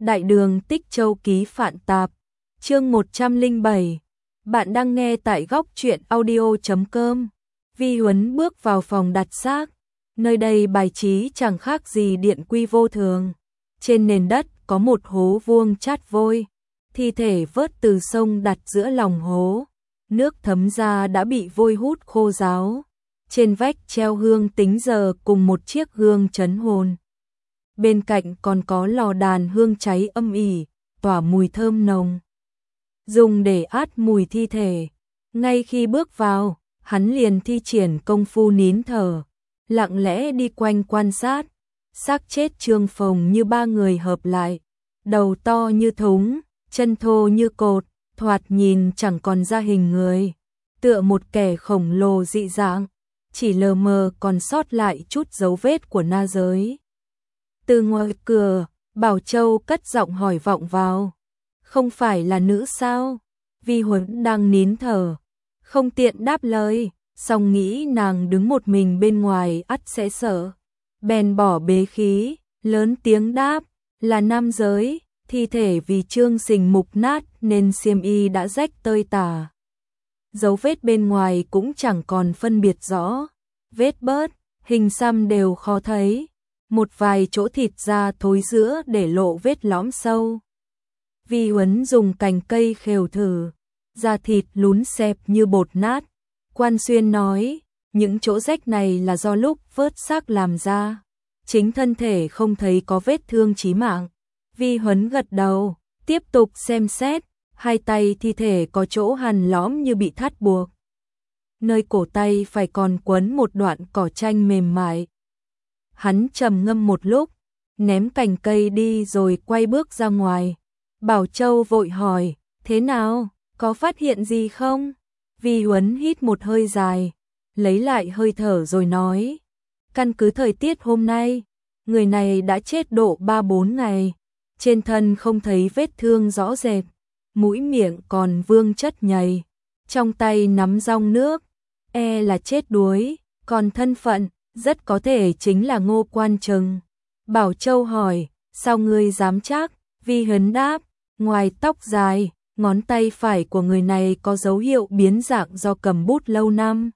Đại đường Tích Châu ký Phạn Tạp, chương 107. Bạn đang nghe tại góc truyện audio.com. Vi Huấn bước vào phòng đặt xác. Nơi đây bài trí chẳng khác gì điện quy vô thường. Trên nền đất có một hố vuông chát vôi. Thi thể vớt từ sông đặt giữa lòng hố. Nước thấm ra đã bị vôi hút khô ráo. Trên vách treo hương tính giờ cùng một chiếc gương trấn hồn. Bên cạnh còn có lò đàn hương cháy âm ỉ, tỏa mùi thơm nồng. Dùng để át mùi thi thể. Ngay khi bước vào, hắn liền thi triển công phu nín thở, lặng lẽ đi quanh quan sát. Xác chết trương phồng như ba người hợp lại, đầu to như thúng, chân thô như cột, thoạt nhìn chẳng còn ra hình người, tựa một kẻ khổng lồ dị dạng, chỉ lờ mờ còn sót lại chút dấu vết của na giới. Từ ngoài cửa, Bảo Châu cất giọng hỏi vọng vào. Không phải là nữ sao? Vi Huấn đang nín thở, không tiện đáp lời, song nghĩ nàng đứng một mình bên ngoài ắt sẽ sợ. Bèn bỏ bế khí, lớn tiếng đáp, là nam giới, thi thể vì trương sình mục nát nên xiêm y đã rách tơi tả. Dấu vết bên ngoài cũng chẳng còn phân biệt rõ, vết bớt, hình xăm đều khó thấy. Một vài chỗ thịt da thối rữa để lộ vết lõm sâu. Vi Huấn dùng cành cây khều thử, da thịt lún xẹp như bột nát. Quan Xuyên nói, những chỗ rách này là do lúc vớt xác làm ra. Chính thân thể không thấy có vết thương chí mạng. Vi Huấn gật đầu, tiếp tục xem xét, hai tay thi thể có chỗ hằn lõm như bị thắt buộc. Nơi cổ tay phải còn quấn một đoạn cỏ tranh mềm mại. Hắn trầm ngâm một lúc, ném cành cây đi rồi quay bước ra ngoài. Bảo Châu vội hỏi, thế nào, có phát hiện gì không? Vi Huấn hít một hơi dài, lấy lại hơi thở rồi nói, căn cứ thời tiết hôm nay, người này đã chết độ 3-4 ngày, trên thân không thấy vết thương rõ rệt, mũi miệng còn vương chất nhầy, trong tay nắm dong nước, là chết đuối, còn thân phận rất có thể chính là Ngô Quan Trừng. Bảo Châu hỏi, sao ngươi dám chắc? Vi Huấn đáp, ngoài tóc dài, ngón tay phải của người này có dấu hiệu biến dạng do cầm bút lâu năm.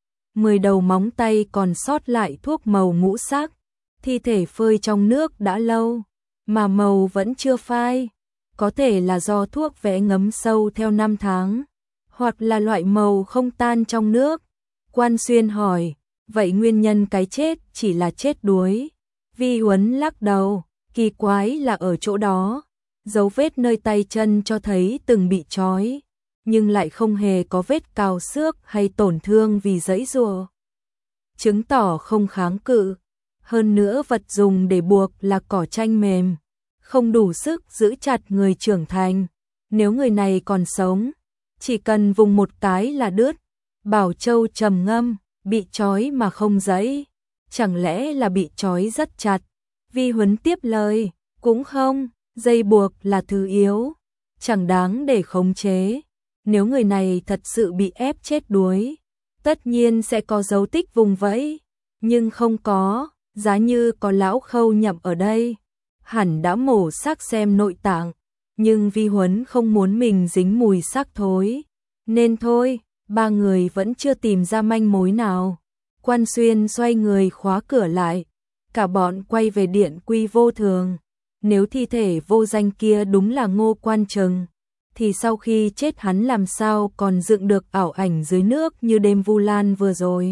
10 đầu móng tay còn sót lại thuốc màu ngũ sắc, thi thể phơi trong nước đã lâu, mà màu vẫn chưa phai. Có thể là do thuốc vẽ ngấm sâu theo năm tháng, hoặc là loại màu không tan trong nước. Quan Xuyên hỏi, vậy nguyên nhân cái chết chỉ là chết đuối? Vi Huấn lắc đầu, kỳ quái là ở chỗ đó, dấu vết nơi tay chân cho thấy từng bị trói, nhưng lại không hề có vết cào xước hay tổn thương vì giãy giụa, chứng tỏ không kháng cự. Hơn nữa vật dùng để buộc là cỏ tranh mềm, không đủ sức giữ chặt người trưởng thành. Nếu người này còn sống, chỉ cần vùng một cái là đứt. Bảo Châu trầm ngâm, bị trói mà không giãy, chẳng lẽ là bị trói rất chặt? Vi Huấn tiếp lời, cũng không, dây buộc là thứ yếu, chẳng đáng để khống chế. Nếu người này thật sự bị ép chết đuối, tất nhiên sẽ có dấu tích vùng vẫy, nhưng không có, giá như có lão Khâu Nhậm ở đây, hẳn đã mổ xác xem nội tạng, nhưng Vi Huấn không muốn mình dính mùi xác thối, nên thôi, ba người vẫn chưa tìm ra manh mối nào. Quan Xuyên xoay người khóa cửa lại, cả bọn quay về điện quy vô thường. Nếu thi thể vô danh kia đúng là Ngô Quan Trừng, thì sau khi chết hắn làm sao còn dựng được ảo ảnh dưới nước như đêm Vu Lan vừa rồi?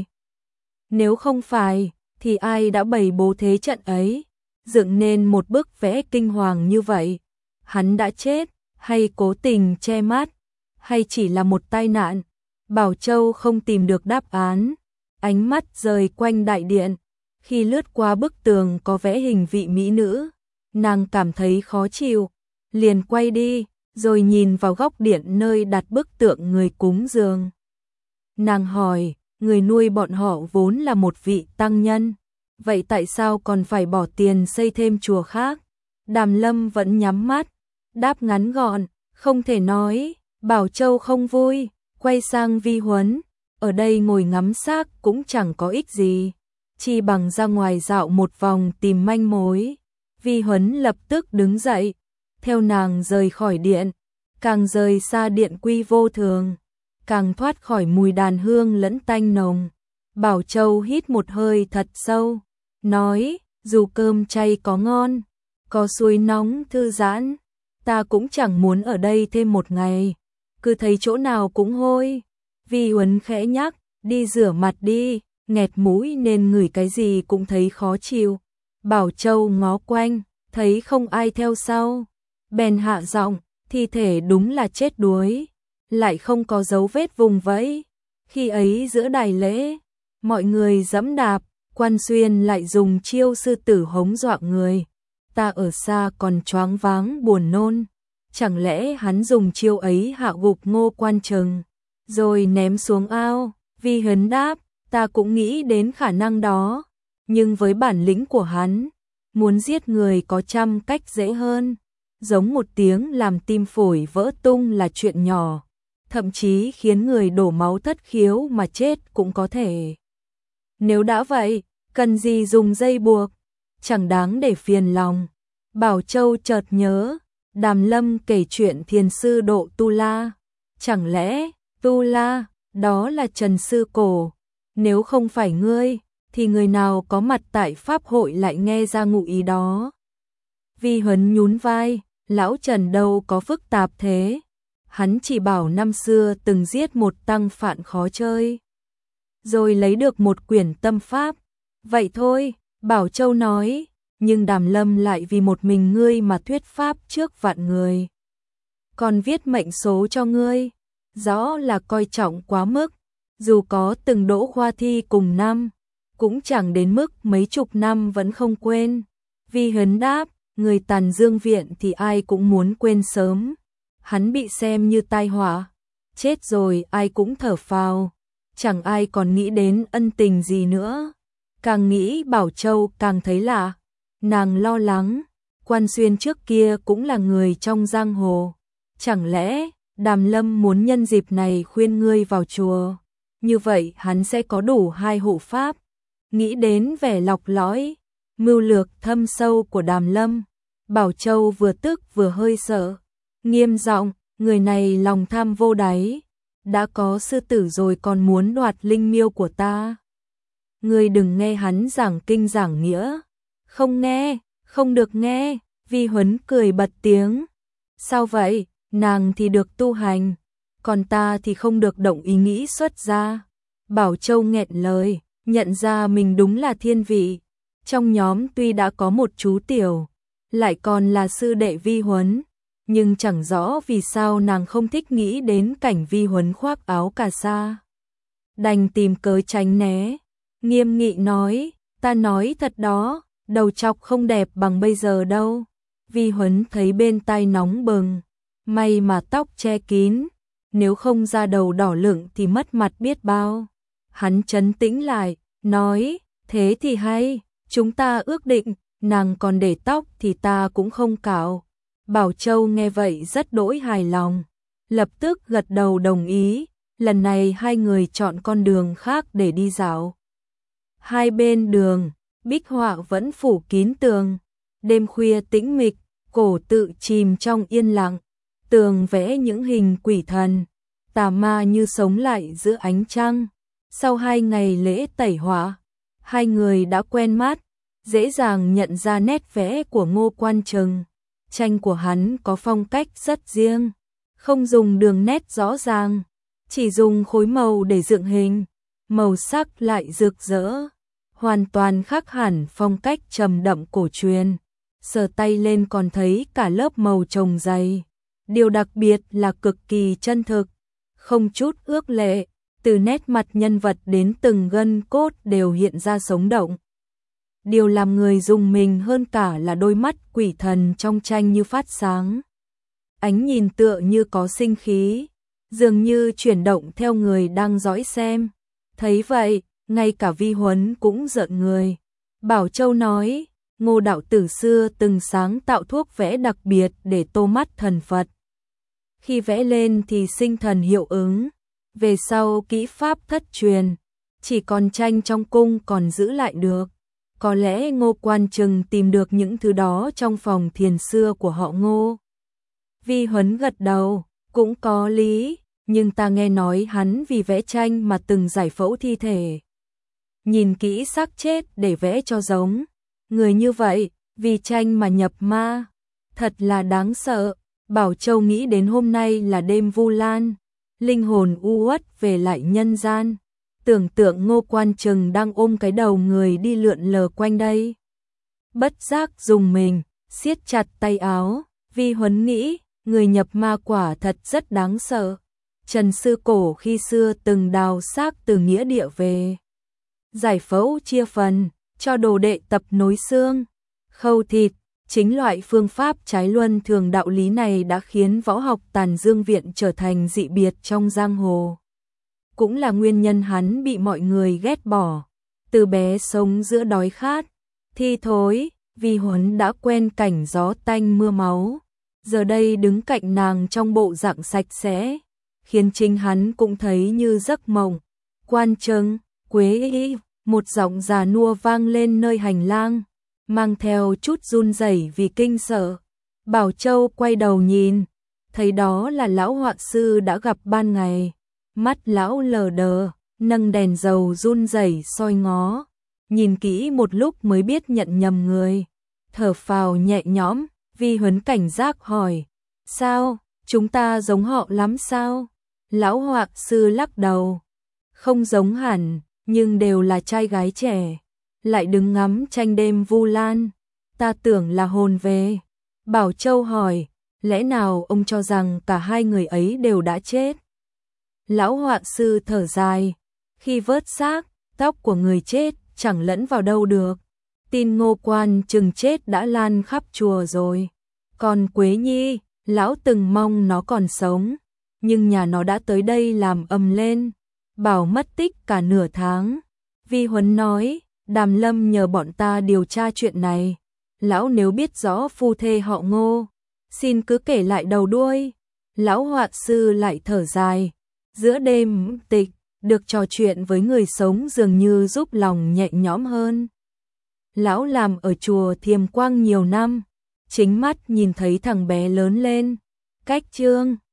Nếu không phải, thì ai đã bày bố thế trận ấy, dựng nên một bức vẽ kinh hoàng như vậy? Hắn đã chết, hay cố tình che mắt, hay chỉ là một tai nạn? Bảo Châu không tìm được đáp án, ánh mắt rời quanh đại điện, khi lướt qua bức tường có vẽ hình vị mỹ nữ, nàng cảm thấy khó chịu, liền quay đi, rồi nhìn vào góc điện nơi đặt bức tượng người cúng dường. Nàng hỏi, người nuôi bọn họ vốn là một vị tăng nhân, vậy tại sao còn phải bỏ tiền xây thêm chùa khác? Đàm Lâm vẫn nhắm mắt, đáp ngắn gọn, không thể nói. Bảo Châu không vui, quay sang Vi Huấn, ở đây ngồi ngắm xác cũng chẳng có ích gì, chi bằng ra ngoài dạo một vòng tìm manh mối. Vi Huấn lập tức đứng dậy, theo nàng rời khỏi điện, càng rời xa điện quy vô thường, càng thoát khỏi mùi đàn hương lẫn tanh nồng. Bảo Châu hít một hơi thật sâu, nói, dù cơm chay có ngon, có suối nóng thư giãn, ta cũng chẳng muốn ở đây thêm một ngày, cứ thấy chỗ nào cũng hôi. Vi Huấn khẽ nhắc, đi rửa mặt đi, nghẹt mũi nên ngửi cái gì cũng thấy khó chịu. Bảo Châu ngó quanh, thấy không ai theo sau, bèn hạ giọng, thi thể đúng là chết đuối, lại không có dấu vết vùng vẫy. Khi ấy giữa đài lễ, mọi người giẫm đạp, Quan Xuyên lại dùng chiêu sư tử hống dọa người. Ta ở xa còn choáng váng buồn nôn, chẳng lẽ hắn dùng chiêu ấy hạ gục Ngô Quan Trừng, rồi ném xuống ao? Vi Huấn đáp, ta cũng nghĩ đến khả năng đó, nhưng với bản lĩnh của hắn, muốn giết người có trăm cách dễ hơn. Giống một tiếng làm tim phổi vỡ tung là chuyện nhỏ, thậm chí khiến người đổ máu thất khiếu mà chết cũng có thể. Nếu đã vậy, cần gì dùng dây buộc, chẳng đáng để phiền lòng. Bảo Châu chợt nhớ, Đàm Lâm kể chuyện thiền sư độ Tu La. Chẳng lẽ, Tu La, đó là Trần Sư Cổ? Nếu không phải ngươi, thì người nào có mặt tại Pháp hội lại nghe ra ngụ ý đó? Vi Huấn nhún vai, lão Trần đâu có phức tạp thế. Hắn chỉ bảo năm xưa từng giết một tăng phạn khó chơi, rồi lấy được một quyển tâm pháp. Vậy thôi, Bảo Châu nói, nhưng Đàm Lâm lại vì một mình ngươi mà thuyết pháp trước vạn người, còn viết mệnh số cho ngươi, rõ là coi trọng quá mức. Dù có từng đỗ khoa thi cùng năm, cũng chẳng đến mức mấy chục năm vẫn không quên. Vi Huấn đáp, người Tàn Dương viện thì ai cũng muốn quên sớm. Hắn bị xem như tai họa, chết rồi ai cũng thở phào, chẳng ai còn nghĩ đến ân tình gì nữa. Càng nghĩ Bảo Châu càng thấy lạ, nàng lo lắng, Quan Xuyên trước kia cũng là người trong giang hồ, chẳng lẽ Đàm Lâm muốn nhân dịp này khuyên ngươi vào chùa, như vậy hắn sẽ có đủ hai hộ pháp. Nghĩ đến vẻ lọc lõi, mưu lược thâm sâu của Đàm Lâm, Bảo Châu vừa tức vừa hơi sợ, nghiêm giọng, người này lòng tham vô đáy, đã có sư tử rồi còn muốn đoạt linh miêu của ta. Ngươi đừng nghe hắn giảng kinh giảng nghĩa. Không nghe, không được nghe. Vi Huấn cười bật tiếng. Sao vậy, nàng thì được tu hành, còn ta thì không được động ý nghĩ xuất gia. Bảo Châu nghẹn lời, nhận ra mình đúng là thiên vị. Trong nhóm tuy đã có một chú tiểu, lại còn là sư đệ Vi Huấn, nhưng chẳng rõ vì sao nàng không thích nghĩ đến cảnh Vi Huấn khoác áo cà sa. Đành tìm cớ tránh né, nghiêm nghị nói, ta nói thật đó, đầu trọc không đẹp bằng bây giờ đâu. Vi Huấn thấy bên tai nóng bừng, may mà tóc che kín, nếu không da đầu đỏ lựng thì mất mặt biết bao. Hắn trấn tĩnh lại, nói, thế thì hay, chúng ta ước định, nàng còn để tóc thì ta cũng không cạo. Bảo Châu nghe vậy rất đỗi hài lòng, lập tức gật đầu đồng ý. Lần này hai người chọn con đường khác để đi dạo. Hai bên đường, bích họa vẫn phủ kín tường. Đêm khuya tĩnh mịch, cổ tự chìm trong yên lặng. Tường vẽ những hình quỷ thần, tà ma như sống lại giữa ánh trăng. Sau 2 ngày lễ tẩy họa, hai người đã quen mắt, dễ dàng nhận ra nét vẽ của Ngô Quan Trừng. Tranh của hắn có phong cách rất riêng, không dùng đường nét rõ ràng, chỉ dùng khối màu để dựng hình, màu sắc lại rực rỡ, hoàn toàn khác hẳn phong cách trầm đậm cổ truyền. Sờ tay lên còn thấy cả lớp màu chồng dày. Điều đặc biệt là cực kỳ chân thực, không chút ước lệ, từ nét mặt nhân vật đến từng gân cốt đều hiện ra sống động. Điều làm người rùng mình hơn cả là đôi mắt quỷ thần trong tranh như phát sáng. Ánh nhìn tựa như có sinh khí, dường như chuyển động theo người đang dõi xem. Thấy vậy, ngay cả Vi Huấn cũng rợn người. Bảo Châu nói, Ngô đạo tử xưa từng sáng tạo thuốc vẽ đặc biệt để tô mắt thần Phật. Khi vẽ lên thì sinh thần hiệu ứng, về sau kỹ pháp thất truyền, chỉ còn tranh trong cung còn giữ lại được. Có lẽ Ngô Quan Trừng tìm được những thứ đó trong phòng thiền xưa của họ Ngô. Vi Huấn gật đầu, cũng có lý, nhưng ta nghe nói hắn vì vẽ tranh mà từng giải phẫu thi thể. Nhìn kỹ xác chết để vẽ cho giống. Người như vậy, vì tranh mà nhập ma. Thật là đáng sợ. Bảo Châu nghĩ đến hôm nay là đêm Vu Lan. Linh hồn u uất về lại nhân gian. Tưởng tượng Ngô Quan Trừng đang ôm cái đầu người đi lượn lờ quanh đây. Bất giác dùng mình, siết chặt tay áo. Vi Huấn nghĩ, người nhập ma quả thật rất đáng sợ. Trần Sư Cổ khi xưa từng đào xác từ nghĩa địa về. Giải phẫu chia phần, cho đồ đệ tập nối xương, khâu thịt. Chính loại phương pháp trái luân thường đạo lý này đã khiến võ học Tàn Dương Viện trở thành dị biệt trong giang hồ. Cũng là nguyên nhân hắn bị mọi người ghét bỏ. Từ bé sống giữa đói khát, thi thối, Vi Huấn đã quen cảnh gió tanh mưa máu. Giờ đây đứng cạnh nàng trong bộ dạng sạch sẽ, khiến chính hắn cũng thấy như giấc mộng. Quan Trừng, Quế Y, một giọng già nua vang lên nơi hành lang, mang theo chút run rẩy vì kinh sợ. Bảo Châu quay đầu nhìn, thấy đó là lão họa sư đã gặp ban ngày. Mắt lão lờ đờ, nâng đèn dầu run rẩy soi ngó, nhìn kỹ một lúc mới biết nhận nhầm người. Thở phào nhẹ nhõm, Vi Huấn cảnh giác hỏi, sao, chúng ta giống họ lắm sao? Lão họa sư lắc đầu, không giống hẳn, nhưng đều là trai gái trẻ. Lại đứng ngắm tranh đêm Vu Lan, ta tưởng là hồn về. Bảo Châu hỏi, lẽ nào ông cho rằng cả hai người ấy đều đã chết? Lão họa sư thở dài, khi vớt xác, tóc của người chết chẳng lẫn vào đâu được. Tin Ngô Quan Trừng chết đã lan khắp chùa rồi. Còn Quế Nhi, lão từng mong nó còn sống, nhưng nhà nó đã tới đây làm ầm lên, bảo mất tích cả nửa tháng. Vi Huấn nói, Đàm Lâm nhờ bọn ta điều tra chuyện này. Lão nếu biết rõ phu thê họ Ngô, xin cứ kể lại đầu đuôi. Lão họa sư lại thở dài, giữa đêm tịch, được trò chuyện với người sống dường như giúp lòng nhẹ nhõm hơn. Lão làm ở chùa Thiềm Quang nhiều năm, chính mắt nhìn thấy thằng bé lớn lên. Cách Chương